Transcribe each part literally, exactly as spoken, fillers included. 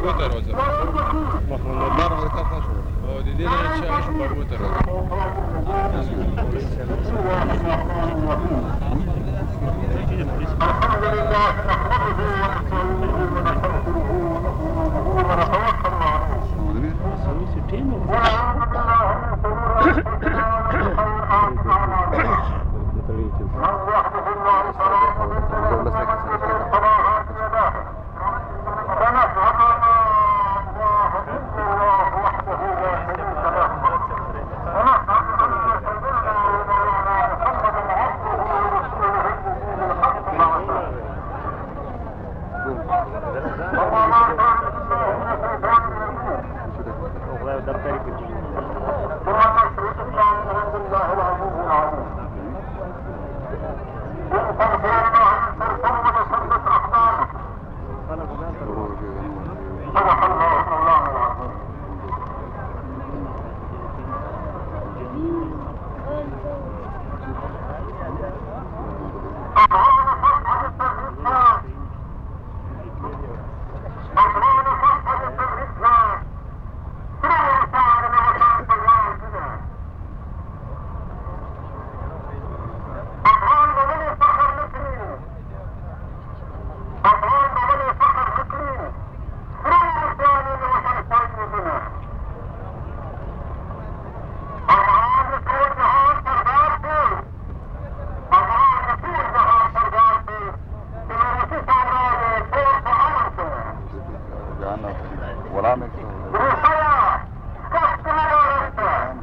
مربوطه راځه مخمل الله ورکا خاص او د دې نه چې هغه مربوطه راځه الحمد لله نحمده ونستعينه ونستغفره ونتوكل عليه ونعوذ بالله من شرور انفسنا ومن سيئات اعمالنا من يهده الله فلا مضل له ومن يضلل فلا هادي له ونشهد ان لا اله الا الله وحده لا شريك له ونشهد ان سيدنا ومولانا محمدا عبده ورسوله النبي الحق بعثه وما كان الله من شيطان رجيم ثم نشهد الله من عند الله العزيز العليم ان تغفر الله ان ترسل وتثبت اقدامك صدق الله مولانا العظيم أضربنا صفحة التغريبات أضربنا صفحة التغريبات سرعوا سعر معشان الله كده أضربنا بني فخر مكري أضربنا بني فخر مكري سرعوا سعر معشان الله أضربنا كل جهاز تغريبات أضرار كل جهاز تغريبات بما نسيس عمراض فوق عمرته ولا مكتوب رسالة كفت مباركة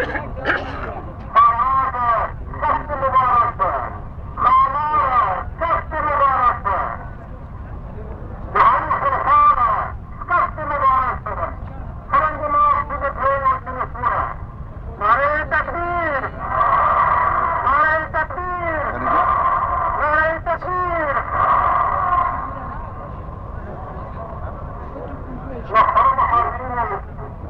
خمارة كفت مباركة خمارة كفت مباركة جهنم خلقانة كفت مباركة فرنج مارس بطلين والتنسورة ناري تكبير ناري تكبير ناري تكبير محترم حاضرين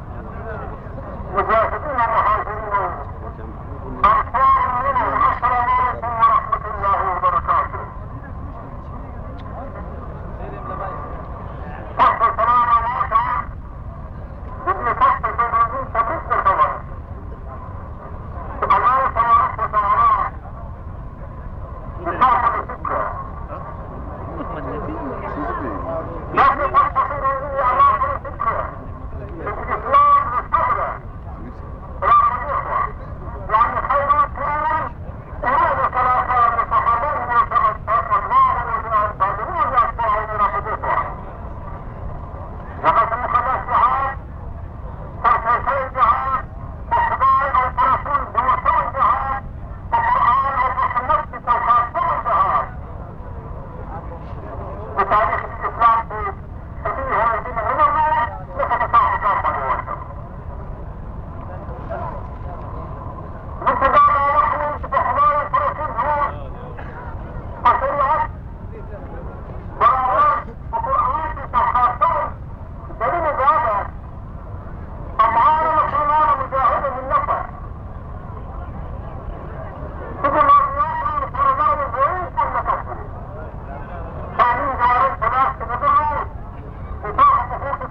مجاهدين ومهاجرين أطفال منهم السلام عليكم ورحمة الله وبركاته تحت السلام عليكم ابن تحت البرازيل تبث الخبر الله تبارك وتعالى بصاحب الفكرة لكن تستطيع الله الفكرة الإسلام للصبر يعني خير الكلام هذا ثلاثة لصحابين وتأثر الله والتابعين يتبعون رحمته وقد مخلص جهاد تركيسي جهاد تخضاع أو ترسول بوسوء جهاد القرآن أو محمد بتوخاصر جهاد بتاريخ الإسلام في فيه هذه العلماء لتتفاعل الله مثل هذا نحن بحماية رسوله الشريعة وآيات وقرآن تخاصر دليل هذا أفعال مسلمان مجاهد من نفسه ثم يأخذ الفرمان الزعيم والمكسر ثاني جارب ثلاث تبدل إطاعة حقوق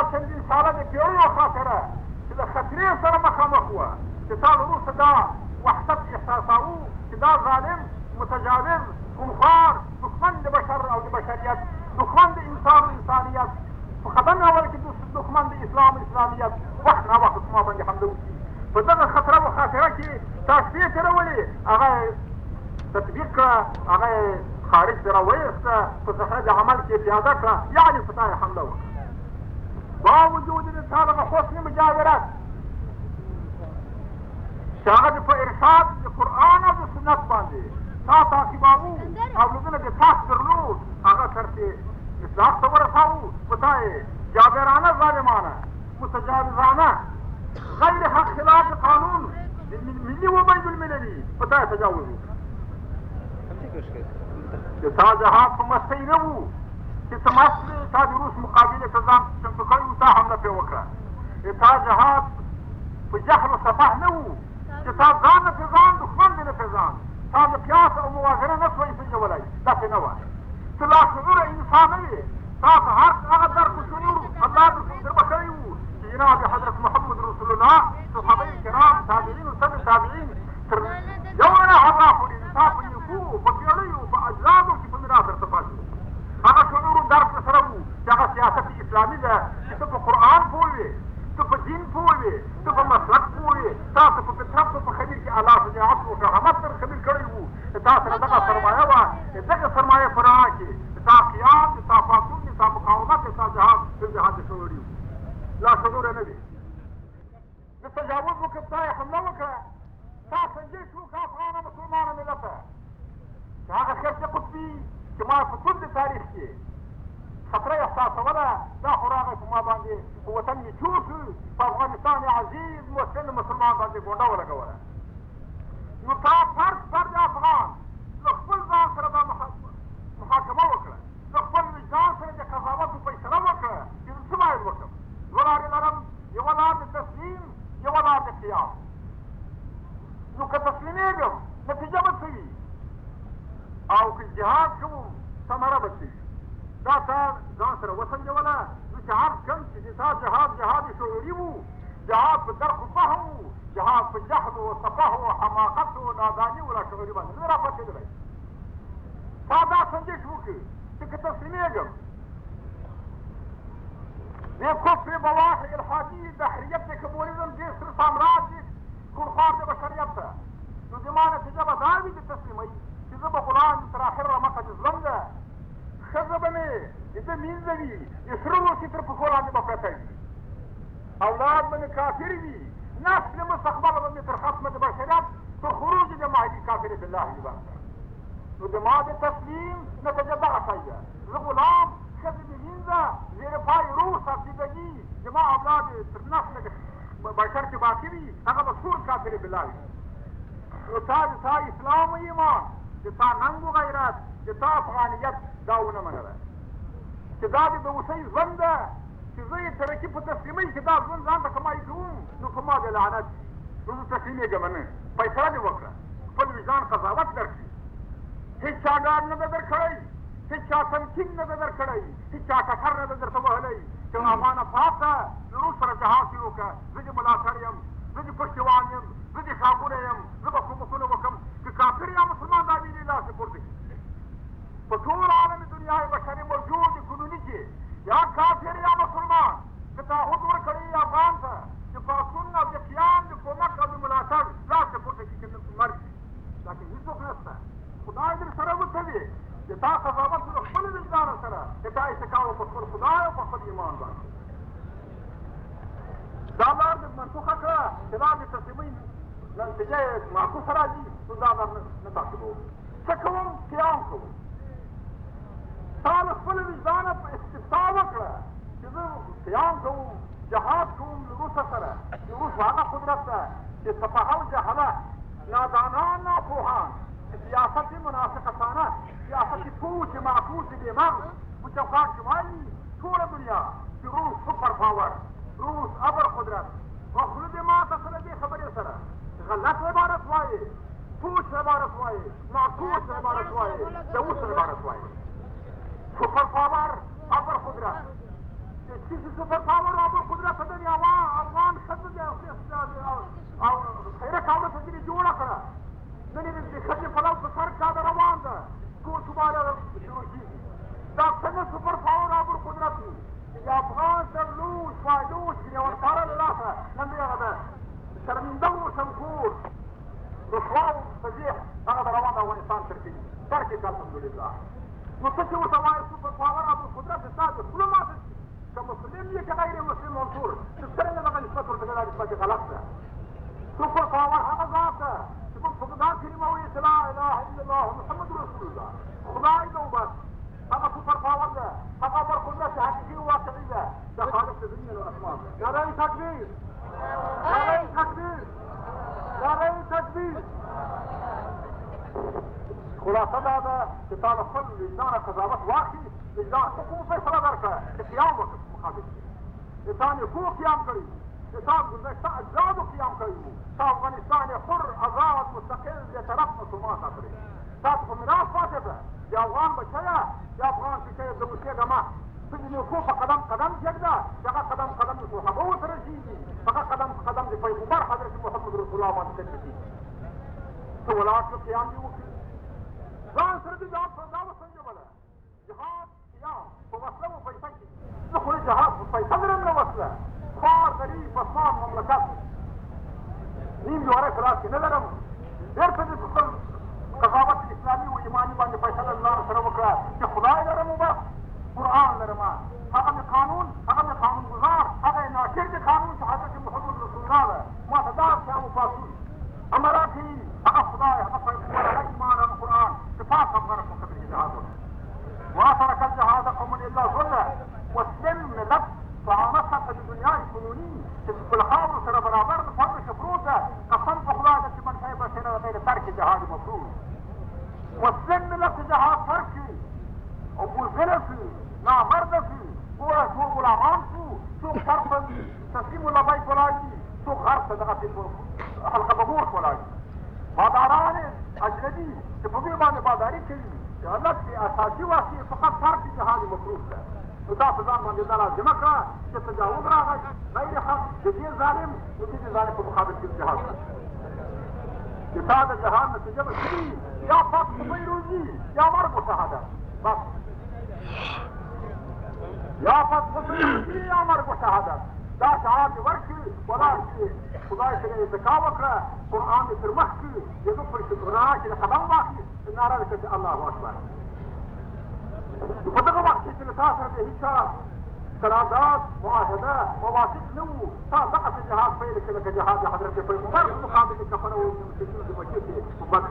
چندین ساله د پیړیو خاطره چې د خطرې سره مخامخ وه چې تا وروسته دا وحدت احساساوه چې دا ظالم متجاوز خونخوار دښمن د بشر او د بشریت دښمن د انسان و انسانیت په قدم اول کې دښمن د اسلام و اسلامیت وخت ناوخت ما باندې حمله وکړي په دغه خطره و خاطره کې تا شپې تېرولې هغه تطبیق کړه هغه خارج ته راویسته په صحنه د عمل کې پیاده کړه یعنې په تا یې حمله وکړه باوجود د تا دغه حسن مجاورت چې هغه د په ارشاد د قرآن او د سنت باندې تا تعقیباوه اولادونه د تاس درلود هغه سرته اصلاح ته ورساوه په تا یې جابرانه ظالمانه متجاوزانه غیر حق خلاف قانون ملي و بین المللي په تا یې تجاوز وکړه د تا جهاد په مستۍ نه وو چې څه مست دی تا د روس مقابلې ته ځان چمتو کړی وو تا حمله پرې وکړه د تا جهاد په جهل و سفح نه وو چې تا ځان نه پرې ځان دښمن دې نه پرې ځان تا د قیاس او موازنه نه شوی پېژولی داسې نه وه ته لاشعوره انسان نه وې تا په هر هغه درک و شعور الله دربه کړی وو چې جناب حضرت محمد رسول الله صحابه کرام تابعین و تبع تابعین تر یو نه هغه پورې د تا په نیکو په پیړیو په اجدادو کې په میراث درته پاتې وو هغه شعور درک سره وو چې هغه سیاست اسلامي ده چې ته په قرآن پوه وې ته په دین پوه وې ته په مسلک پوه وې تاسو په فطرت په خبیر کې الله شجاعت او رحمت در خبیر کړی وو تا سره دغه سرمایه وه دغه سرمایه په رڼا کې تا قیام تا پاڅون تا مقاومت تا جهاد په جهاد شعوري وو لا شعور نه وي د تجاوز وکړه تا یې حمله وکړه تا سنجش وکړه افغانه مسلمانه ملته چې هغه خرچ قطبي چې ما په ټول تاریخ کې خطره احساسوله دا خو راغی په ما باندې په وطن یې جوړ شو په افغانستان عزیز مسلم مسلمان باندې ګونډه ولګوله نو تا فرد فرد افغان له خپل ځان سره دا محاکمه وکړه له خپل وجدان سره د قضاوت فیصله وکړه چې څه باید وکړم دوه لارې لرم یوه لار د تسلیم یوه لار د قیام نو که تسلیمېږم نتیجه به څه وي او که جهاد کوم ثمره به څه وي دا تا ځان سره وسنجوله نو چې هر کم چې د تا جهاد جهاد شعوري وو جهاد په درک و فهم وو جهاد په جهل و سفه و حماقت و ناداني و لاشعوري باندې نه راپاتېدلی تا دا سنجش وکړي چې که تسلیمېږم د کفر بواح الحادي دحریت د کمونیزم ډېر ستر سامراج خونخوار د بشریت ته نو د ما نتیجه به دا وي د تسلیمۍ چې زه به غلام تر اخر را مخه د ظلم ده ښځه به مې د ده مینځه وي د سره وسي تر پښو لاندې به پرته وي اولاد به مې کافر وي نسل مستقبل به مې تر ختمه د بشریت تر خروج د مهدي کافر بالله عباد نو د ما د تسلیم نتیجه دغه شی ده زه غلام ښځې مې مینځه زیر پای روح سرسیدګي زما اولاد تر نسل بشر کې باقي وي هغه به ټول کافر بالله وي نو تا د تا اسلام و ایمان د تا ننګ و غیرت د تا افغانیت دا ونه منله چې دا د اوسۍ ژوند ده چې زه یې ترقي په تسلیمۍ کې دا ژوند ځان ته کمایي کوم نو په ما د لعنت نو زه تسلیمېږم نه فیصله دې وکړه خپل وجدان قضاوت درکړي هېڅ چا ډاډ نه ده درکړی هېڅ چا تمکین نه ده درکړی هېڅ چا ټکر نه ده درته وهلی چې امانه پاته د روس سره جهاد شروع کړه زه دې ملاتړ یم زه دې پشتیوان یم زه دې ښاغونه یم زه به کومکونه وکړم که کافر یا مسلمان دا ویلي لاسې پورته کړي په ټول عالم دنیا بشري موجود قانوني کې یا کافر یا مسلمان که تعهد ورکړي افغان ته چې پاڅون او د قیام د کومک او د ملاتړ لاسې پورته کړي چې مرګ لکن هېڅوک نشته خدای در سره وتوي د تا قضاوت له خپل وجدان سره چې تا اتکا په خپل خدای او په خپل ایمان باندې دا لار دې منسوخه کړه چې دا د تسلیمۍ نتیجه یې معکوسه راځي نو دا لار نه تعقیبوو څه کوم قیام کوم تا له خپل وجدانه په استفتا وکړه چې زه قیام کوم جهاد کوم له روسه سره د روس هغه قدرت ده چې سفهه او جهله نادانان ناپوهان سیاست منافقتانه سیاست پوچ معکوس بېمغز په چوکاټ کې وایي ټوله دنیا چې روس سپر پاور روس ابر قدرت خوله دې ماته سره دې خبرې سره غلط عبارت وایي پوچ عبارت وایي معکوس عبارت وایي د اوس عبارت وایي سپر پاور ابر قدرت چیزی سپر پاور او قدرت د افغان افغان ښځو د او خیرک اورت دې جوړه کړه نن دې د ښځې پلو په سر چاده روان ده ټول شماله شروع کېږي دا څنګه سپر پاور او قدرت وي چې افغان سرلوش فایلوش ګرېوانپاره له لاسه نن دې هغه ده شرمنده و شمکور رسوا و فضیح هغه د روان د افغانستان تر کې تر کې الحمدلله نو څه چې ورته وایي سپر پاور او قدرت ستا د خوله ماته كمسلم يا كغير مسلم منصور تذكرنا لما نسبة ورتقال نسبة غلطة سوبر باور هذا ذاته تقول فقدان كلمة وهي لا إله إلا الله محمد رسول الله خداي لو بس هذا سوبر باور ده هذا أمر كلها حقيقي وواقعي ده ده خالق الدنيا والأسماء يا رأي تكبير يا رأي تكبير يا رأي تكبير خلاصة هذا كتاب كل وجدان قضاوت واقعي وجدان حكم فيصلة دركة قيام وقت مقابل انسان يكون قيام قريب انسان گذشتہ اجزاد قیام قريب تا افغانستان حر آزاد مستقل يترفس وما خاطره تاسو په میراث پاتې ده یا افغان بچیا یا افغان چې د اوسېږه ما سجن کو په قدم قدم جګدا هغه قدم قدم د صحابه سره شي هغه قدم قدم د پیغمبر حضرت محمد رسول الله باندې کوي ته ولات قیام دی وکړي ځان سره دې ځان په داو څنګه ولا جهاد قیام په وسله او پیسې کې نو خو جهاد په پیسې درم نه وسله خار غریب بسمان مملکت نیم جوړه خلاص کې نه لرم ډېر څه د خپل قضاوت اسلامي او ایماني باندې فیصله الله سره وکړه چې خدای لرم بس قرآن لرم هغه مې قانون هغه مې قانون گزار هغه ناصر د قانون چې حضرت محمد رسول الله ده ما ته دا څه مفاصل امراتي هغه خدای هغه پیغمبر هغه ایمان هغه قرآن صفات خبره په قدر جهاد وما ترك الجهاد قوم الا ظل واسلم ملت فعامتها في الدنيا الفنوني في الخاور سره برابر فرق شفروته قسم بخدا چې من شايف سره غیر ترک جهاد مفروض واسلم ملت جهاد فرقي او بوزلفي لا مردفي هو شو غلامان شو شو شرط تسليم لبيك ولاجي شو غرس دغه حلقه بغور ولاجي باداران اجنبي چې په دې باندې باداری کوي الله کې اساسي واسي فقط ترک جهاد مفروض ده نو دا په ځان باندې دا لازمه کړه چې تجاوز راغی غیر حق د دې ظالم د دې ظالم په مقابل کې جهاد چې تا د جهاد نتیجه به شي یا پاک پیروزي یا مرګ او شهادت بس یا پاک پیروزي یا مرګ او شهادت دا شعار دې ورکړي ولا چې خدای سره اتکا وکړه قرآن دې تر مخ کړي یو پر شکرانه چې قدم واخلي ناره وکړي الله اکبر په دغه وخت کې چې تاسو سره هیڅ قرارداد معاهده مواثیق نه وو تاسو دغه جهاد پیل کړل چې جهاد حضرت پیغمبر په مقابل کې کفن او مسلمانانو د مکې کې مبارک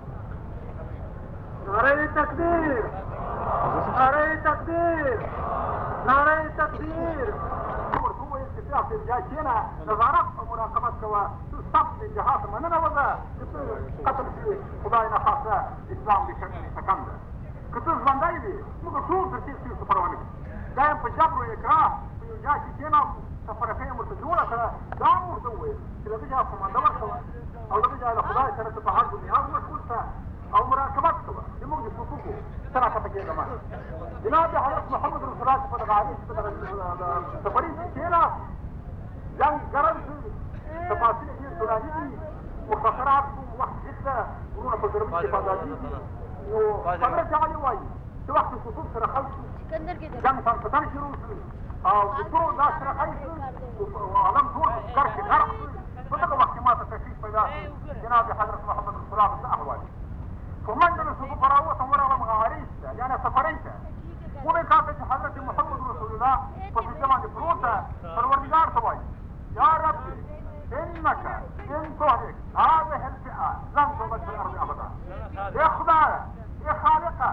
نعره تکبیر نعره تکبیر نعره تکبیر ورته وایي چې تاسو ځای کېنه نظارت او مراقبت کوه صف الجهاد مننه وده قتل في خدای نه خاصه اسلام بشرعي حکم ده که ته ژوندی وي موږ ټول تر تېر شوي سفر ونه کړي دا یم په جبر و اکراه په یو ځای کې کېناستو سفرکۍ یې ورته جوړه کړه دا مو ورته وویل چې له دې ځایه قمانده ورکوه او له دې ځایه له خدای سره ته په هر بنیاد مشغول شه او مراقبت کوه زموږ د حقوقو څه راکته کېږه ما جناب حضرت محمد رسول الله چې په دغه حدیث په دغه سفري کې کېناست جنګ ګرم شو تفاصیل ډېر سوراني دي مختصرات وخت جدا وروڼه په ګرمۍ کې بازارېږي نو حضرت علي وایي چې وخت صفوف سره خلق شو جنګ فتن شروع شو او د ټول دا سره خی شو عالم ټول ګر کې غرق شو په دغه وخت کې ما ته تشریف پیدا شو جناب حضرت محمد رسول الله څه احوال په منډه له صفوف راووتم ورغلم غاریز ته یعنې سفرۍ ته ومې کاته چې حضرت محمد رسول الله په سجده باندې پروت ده پروردګار ته وایي یا ربي انك ان تهلك هذه الفئه لن تبد في الارض ابدا يا خدايه يا خالقه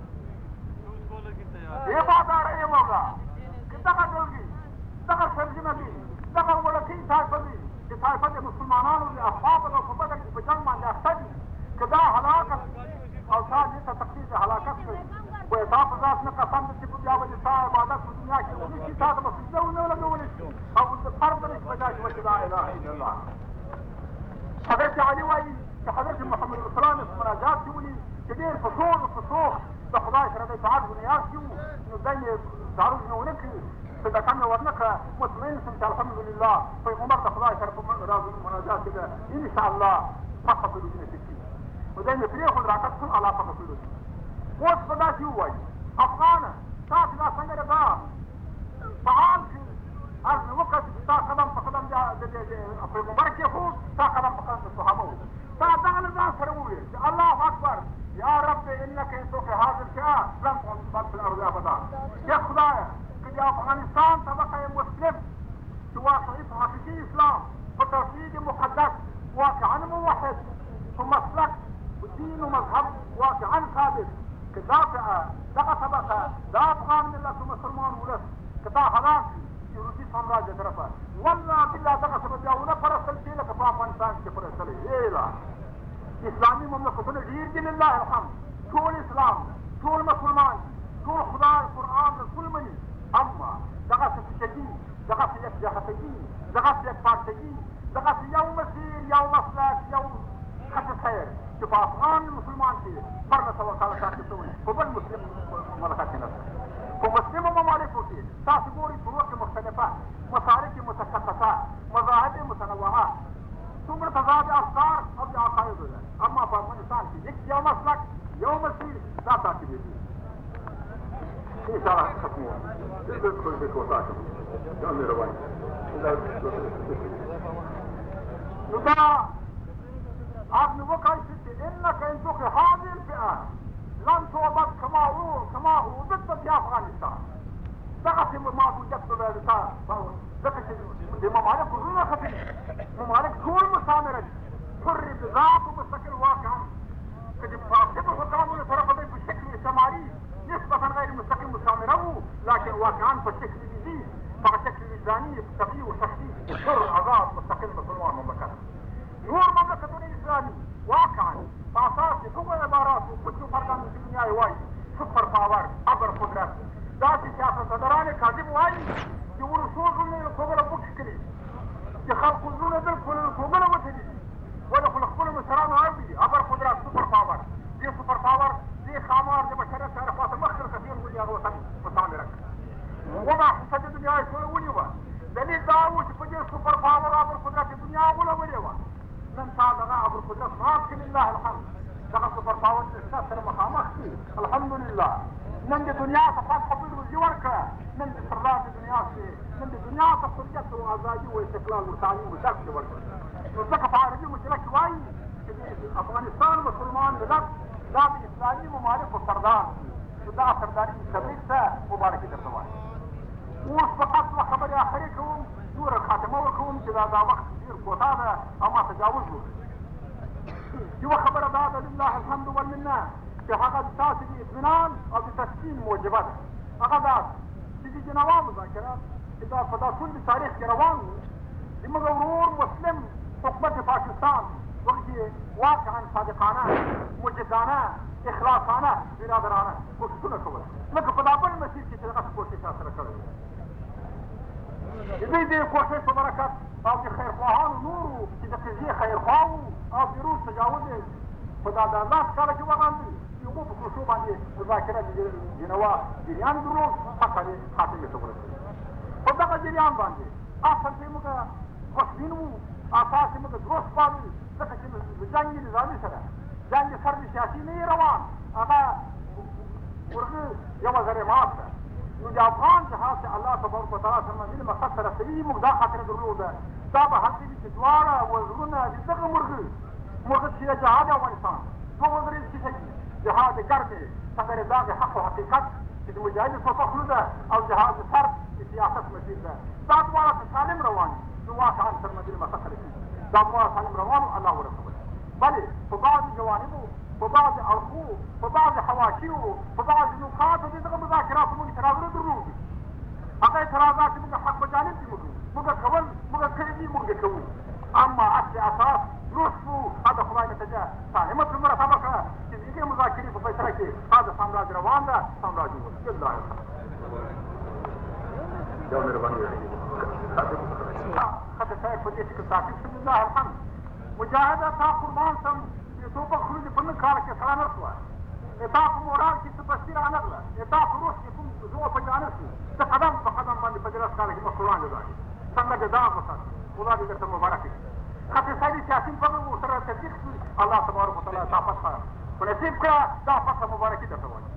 يا بادار يا مولا دغه دلګي دغه سرجنه دي دغه ولکۍ طایفه دي چې طایفه د مسلمانانو د اصحابو په بدل کې په جنګ باندې اخته دي که دا هلاکت او تا دې ته تقدیر د هلاکت کوي خو تا په ذات نه قسم دی چې بیا به د تا عبادت په دنیا کې ونې شي تا ته به سجده ونه لګولی شي او د فرد نه شي په ځای کې وچې لا اله الا الله حضرت علي وایي چې حضرت محمد رسول الله په مناجات کې ولي چې ډېر په سوړ په سوخ د خدای سره د اطاعت بنیاد کې وو نو دی یې تعرض نه ونه کړي صدقه مې ورنکړه مطمئن شم چې الحمدلله پیغمبر د خدای سره په راز مناجات کې ده انشاءالله حق په دې کې شي نو دا مې پرېښود راکټ ټول علاقه په کړو اوس په داسې ووایي افغانه تاسو دا څنګه دا فعال شي عرض مې وکړه چې ستا قدم په قدم د پیغمبر کېښود ستا قدم په قدم د صحابه و تا دغه له ځان سره وویل چې الله اکبر یا رب انك ان تخفي هذا الشيء لن تعبد في الارض ابدا يا خدایا که د افغانستان طبقه مسلم چې واقعي په حقیقي اسلام په توحید مقدس واقعا موحد په مسلک په دین و مذهب واقعا ثابت که دا دغه طبقه دا افغان ملت و مسلمان ولس که دا هلاک شي روسي سامراجه طرفه والله بالله دغه څه به بیا ونه پرستل شي لکه په افغانستان کې پرستلی هیله اسلامي مملکتونه ډېر دي لله الحمد ټول اسلام ټول مسلمان ټول خدای قرآن رسول مني اما دغسې فشګي دغسې یکجهتګي دغسې یکپارچګي دغسې یو مسیر یو مسلک یو خط سیر چې په افغان مسلمان کې پرله سوه کاله شاته شوی په بل مسلم مملکت کې نشته په مسلمو ممالکو کې تاسو ګورئ فروع مختلفه مسالک متشخصه مذاهب متنوعه څومره تضاد افکار او د عقایدو ده اما په افغانستان کې یک یو مسلک یو مسیر دا تعقیب دي انشاءالله ختمو بالکل بالکل تاسو دا مې روان نو دا آپ نے وہ کہا کہ انك ان تخفي هذه الفئه لن تعبد كما هو كما عبدت في افغانستان دغه معبودیت په ځای ځکه چې د ممالکو زړونه ختلي ممالک ټول مستعمره دي حر بذات و مستقل واقعا که د فاسدو حکامونو سره په دوی په شکل استعماري نسبتا غیر مستقل مستعمره وو لكن واقعا په شکل دي په شکل وجداني طبیعي و شخصي حر آزاد مستقل مسلمان مملکت نور مملکتونه اسلامي واقعا په اساس د هغو عباراتو په څو فرقانو چې دنیا یې وایي سپر پاور ابر قدرت داسې سیاستمداران کاذب وایي چې ولسو زړونه یې له کوګله بوکس کړي چې خلکو زړونه بالکل له کوګله وتلي دي ولې خو له خپلو مشرانو اوري ابر قدرت سپر پاور دې سپر پاور دې ښامار د بشریت سره خواته مخکې کثیر دنیا وطن مستعمره کړه وما حصه د دنیا یې ټوله ونیوه دلیل دا و چې په دې سپر پاور ابر قدرت دنیا غولولې وه نن تا دغه ابر قدرت مات کړي لله الحمد دغه سپر پاور د اسلام سره مخامخ دي الحمدلله نن د دنیا ته فتح بالوزي ورکړه نن د سردار د دنیا کې نن د دنیا ته حریت او ازادي او استقلال او تعلیم او درک ورکړه نو ځکه په عربي مشرک وایي چې د افغانستان مسلمان ملت دا د اسلامي ممالکو سردار نو دا سرداري تبریک ته مبارکي درته وایم اوس فقط و خبرې اخرې کوم نوره خاتمه ورکوم چې دا دا وخت ډېر کوتا ده او ما تجاوز وکړي یوه خبره دا ده لله الحمد والمنه چې هغه د تاسې د اطمینان او د تسکین موجبه ده هغه دا چې د جنوا مذاکرات چې دا په دا ټول د تاریخ کې روان وو زموږ ورور مسلم حکومت پاکستان وخت کې واقعا صادقانه مجدانه اخلاصانه برادرانه کوششونه کول لکه په دا بل مسیر کې چې دغسې کوشش سره کړی و د دوی د کوشش په برکت او د خیرخواهانو نورو چې د قضیې خیرخوا وو او د روس تجاوز یې په دا د الله کاله کې وغندي چې هغو په کوشو باندې مذاکره د جنوا جریان درلود حقه یې خاتمې ته ورسېد په دغه جریان باندې اصل کې موږ خوشبین وو اساس یې موږ درست پالو ځکه چې د جنګ نظامي سره جنګ فرد سیاسي نه یې روان هغه ورغه یوه ذرې مات ده نو د افغان جهاد چې الله تبارک وتعالی سره منزل مقصد سره رسوي موږ دا خاطره درلوده دا به هلته وي چې دواړه وزرونه د دغه مرغه مرغه چې جهاد افغانستان دوه وزرې چې جهاد ګرد څنګه رضا د حق او حقیقت چې د مجاهد په خلو ده او جهاد فرد د سیاست مسیر ده دا دواړه سالم روان نو واقعا تر منزل مقصد سره رسېږي دا دواړه سالم روان الله ورسوله بلې په بعضې جوانبو په بعضې اړخو په بعضې حواشیو په بعضې نقاطو د دغه مذاکراتو موږ اعتراضونه درلودي هغه اعتراضات چې موږ حق په جانب دي موږ موږ کول موږ کړي دي موږ کوو اما اصل اساس درست وو هذا خدای نتیجه سالمه پر مرتبه کړه چې دغې مذاکرې په فیصله کې هذا سامراج روان ده سامراج وو الله دا مهرباني وکړئ خطه صاحب په دې کې تعقیب شو لله الحمد مجاهده تا قربان سم چې توپک خلوجې په نن کال کې سره نه شوه تا په مورال کې څه پستي رانغله تا په روس کې کوم زوه په جانه شو قدم په قدم باندې په درس کال کې مخ وړاندې ځي څنګه چې دا وساتي خدا دې درته مبارک کړي اقتصادي سیاسي په موږ سره تطبیق شي الله تبارک وتعالى طاقت په نصیب کړه دا فتح مبارکي درته وایي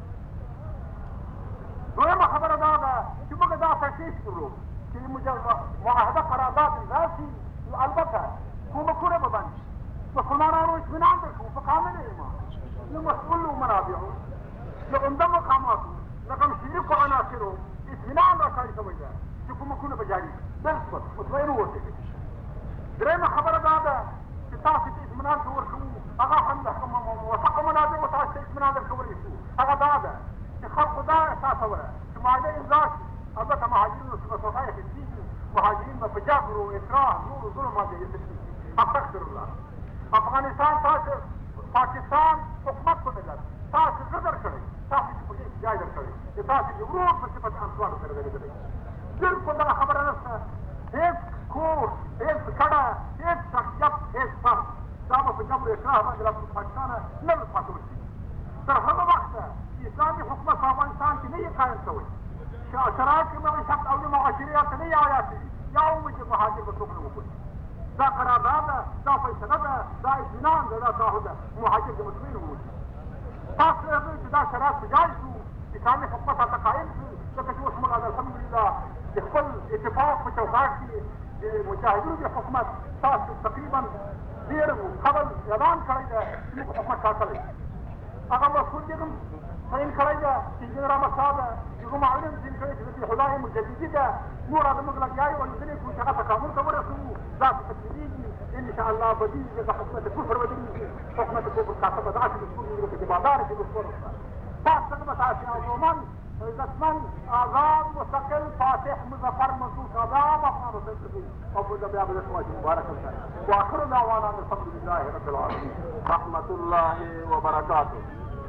دویمه خبره دا ده چې موږ دا تشخیص کړو چې معاهده قرارداد امضا شي نو البته کومکونه به بند شي مسلمانانو اطمینان درکړو په کامل ایمان له مسؤولو منابعو له عمده مقاماتو له کوم شریکو عناصرو اطمینان راکړی شوی ده چې کومکونه به جاري شي بالکل مطمئن اوسئ درېیمه خبره دا ده چې تاسو ته اطمینان چې ورکوو هغه هم د موثقو منابعو تاسو ته اطمینان درکولی شو هغه دا ده چې خلقو دا احساسوله چې معاهده امضا شي البته مهاجرینو څخه صفای اخیستېږي مهاجرین به په جبر و اکراه نورو ظلم باندې ایستل کېږي استغفر الله افغانستان تاسو پاکستان حکومت په ملت تاسو زه درکړی تاسو چې په دې کې ځای درکړی چې تاسو د ورور په صفت انسوارو سره درېدلی بالکل دغه خبره نشته هېڅ کور هېڅ کډه هېڅ شخصیت هېڅ فرد دا به په جبر و اکراه باندې له پاکستانه نه پاتول کېږي تر هغه وخته چې اسلامي حکومت په افغانستان کې نه یې قایم شوی شرایط کې معیشت او د معاشرې ته نه یې عیار شي یا وموږ مهاجر به څوک نه وکړي دا قرارداد ده دا فیصله ده دا اطمینان ده دا تعهد ده مهاجر د مطمئن ووسي تاسو هغوی چې دا شرایط په جای شو اسلامي حکومت هلته قایم شو ځکه چې اوس موږ الحمدلله د خپل اتفاق په چوکاټ کې د مجاهدینو د حکومت تاسو تقریبا ډېر قبل اعلان کړی ده چې موږ حکومت ټاکلی هغه مسؤول دې هم تعین کړی ده چې انجینر احمد صاحب ده هغه معلم تعین کړی چې د خدای مجددي ده نور هغه موږ لګیا یو لیدلی کوو چې هغه تکامل ته ورسوو دا څه تکمیلېږي ان شاء الله بدیږي ځکه حکومت کفر بدیږي حکومت کفر کاسه به داسې مسؤول وي لکه چې بادار چې مسؤول وکړه تاسو څنګه به تاسې عموما عزتمند آزاد مستقل فاتح مظفر منصور آداب افغان حسین صدیق او په بیا به درته وایم مبارک الله واخر دعوانا الحمد لله رب العالمين رحمة الله وبركاته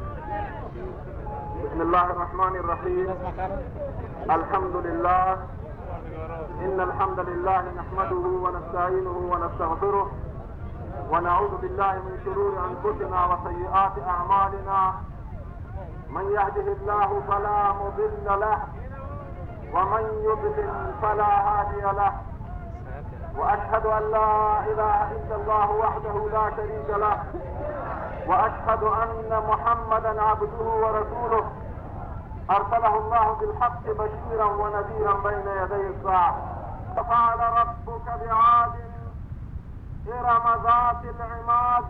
بسم الله الرحمن الرحيم الحمد لله إن الحمد لله نحمده ونستعينه ونستغفره ونعوذ بالله من شرور أنفسنا وسيئات أعمالنا من يهده الله فلا مضل له ومن يضلل فلا هادي له وأشهد أن لا إله إلا الله وحده لا شريك له وأشهد أن محمدا عبده ورسوله أرسله الله بالحق بشيرا ونذيرا بين يدي الساعة فقال ربك بعاد إرم ذات العماد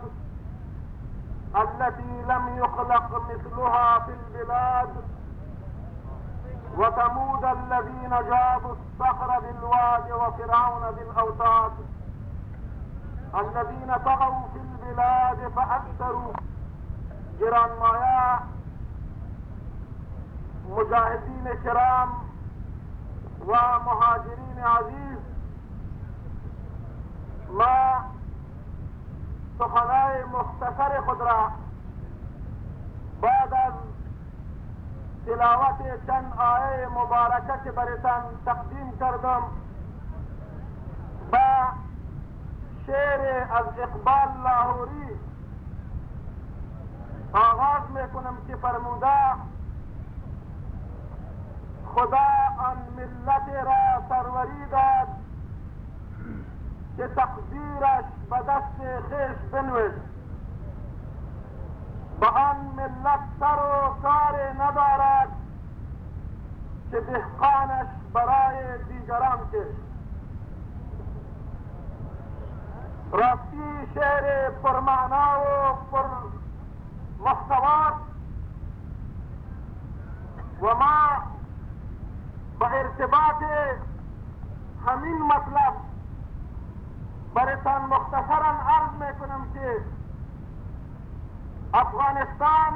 التي لم يخلق مثلها في البلاد وثمود الذين جابوا الصخر بالواد وفرعون بالأوتاد الذين طغوا في البلاد فأكثروا جيران مایا مجاهدین کرام و مهاجرین عزیز ما سخنای مختصر خود را بعد از تلاوت چند آیه مبارکه که برایتان تقدیم کردم با شعر از اقبال لاهوری آغاز میکنم که فرموده خدا آن ملت را سروری داد که تقدیرش به دست خویش بنوشت به آن ملت سر و کار ندارد که دهقانش برای دیگران کشت راستی شعر پرمعنا و پر محتوا و ما با ارتباط همین مطلب برایتان مختصرا عرض میکنم که افغانستان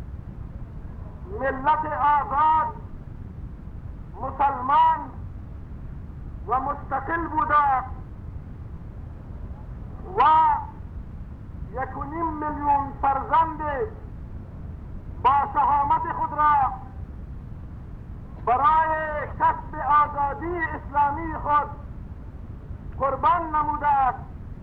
ملت آزاد مسلمان و مستقل بوده و یک و نیم میلیون فرزند با شهامت خود را برای کسب آزادی اسلامی خود قربان نموده است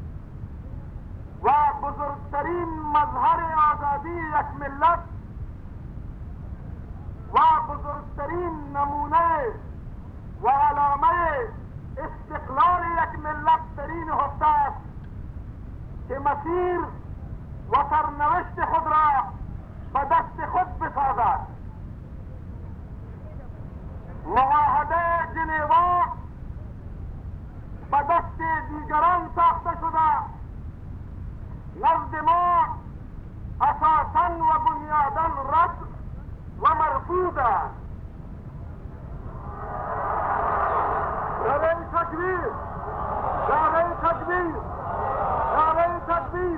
و بزرگترین مظهر آزادی یک ملت و بزرگترین نمونه و علامه استقلال یک ملت در این هفته است که مسیر و سرنوشت خود را به دست خود بسازد. معاهده ژنوا به دست دیگران ساخته شده، نزد ما اساساً و بنیاداً رد و مرفوض است. نعره تکبیر، نعره تکبیر، نعره تکبیر.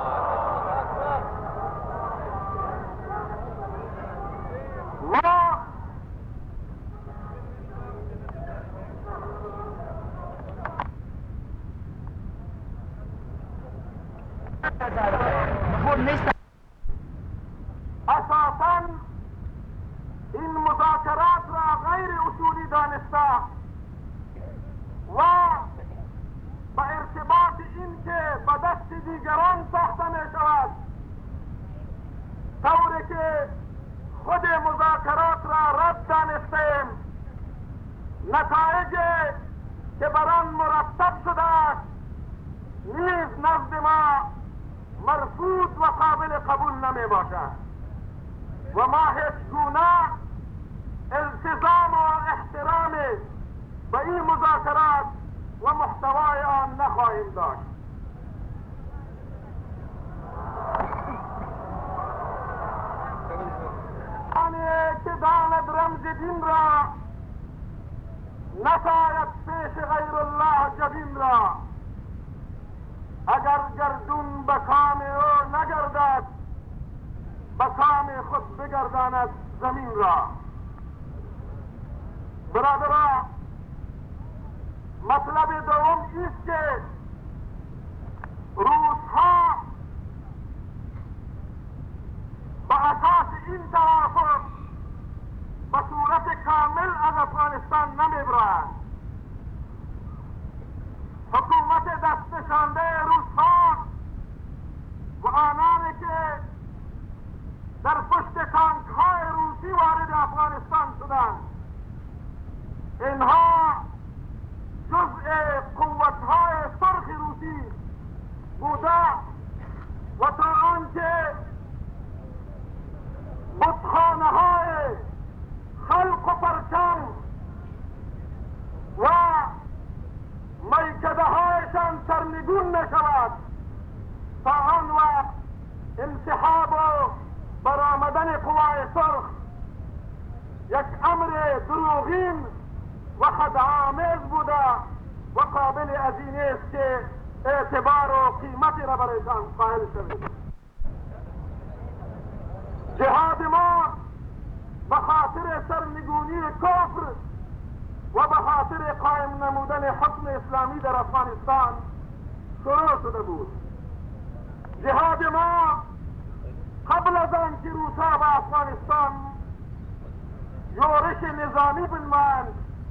ما اساساً این مذاکرات را غیر اصولی دانسته و با ارتباط این که به دست دیگران ساخته می شود، طوری که خود مذاکرات را رد دانستیم، نتایج که بر آن مرتب شده است نیز نزد ما مرفوض و قابل قبول نمی باشد و ما هیچ گونه التزام و احترام به این مذاکرات و محتوای آن نخواهیم داشت. آنی که داند رمز دین را نساید پیش غیر الله جبین را، اگر گردون به کام او نگردد به کام خود بگرداند زمین را. برادران، مطلب دوم ایست که روسها به اساس این توافق به صورت کامل از افغانستان نمیبرند. حکومت دست نشانده روسها و آنانی که در پشت تانک های روسی وارد افغانستان شدند، اینها جزء قوت های سرخ روسی بوده و تا آنکه بتخانه های خلق و پرچم و میکده هایشان سرنگون نشود، تا آن وقت انسحاب و برآمدن قوای سرخ یک امر دروغین و خدعه‌آمیز بوده و قابل از این است که اعتبار و قیمتی را برایشان قائل شوید. جهاد ما به خاطر سرنگونی کفر و به خاطر قائم نمودن حکم اسلامی در افغانستان شروع شده بود. جهاد ما قبل از آن که روسا به افغانستان یورش نظامی بنمایند.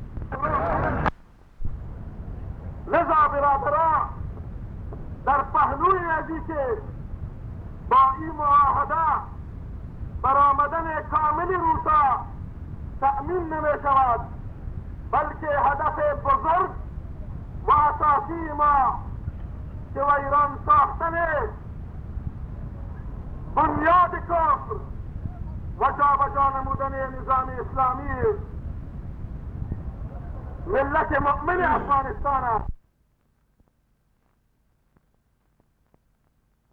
لذا برادران، در پهلوی ازی که با این معاهده برآمدن کامل روسا تأمین نمی شود، بلکه هدف بزرگ و اساسی ما که و ایران ساختن بنیاد کفر و جابجا نمودن نظام اسلامی ملت مؤمن افغانستان است.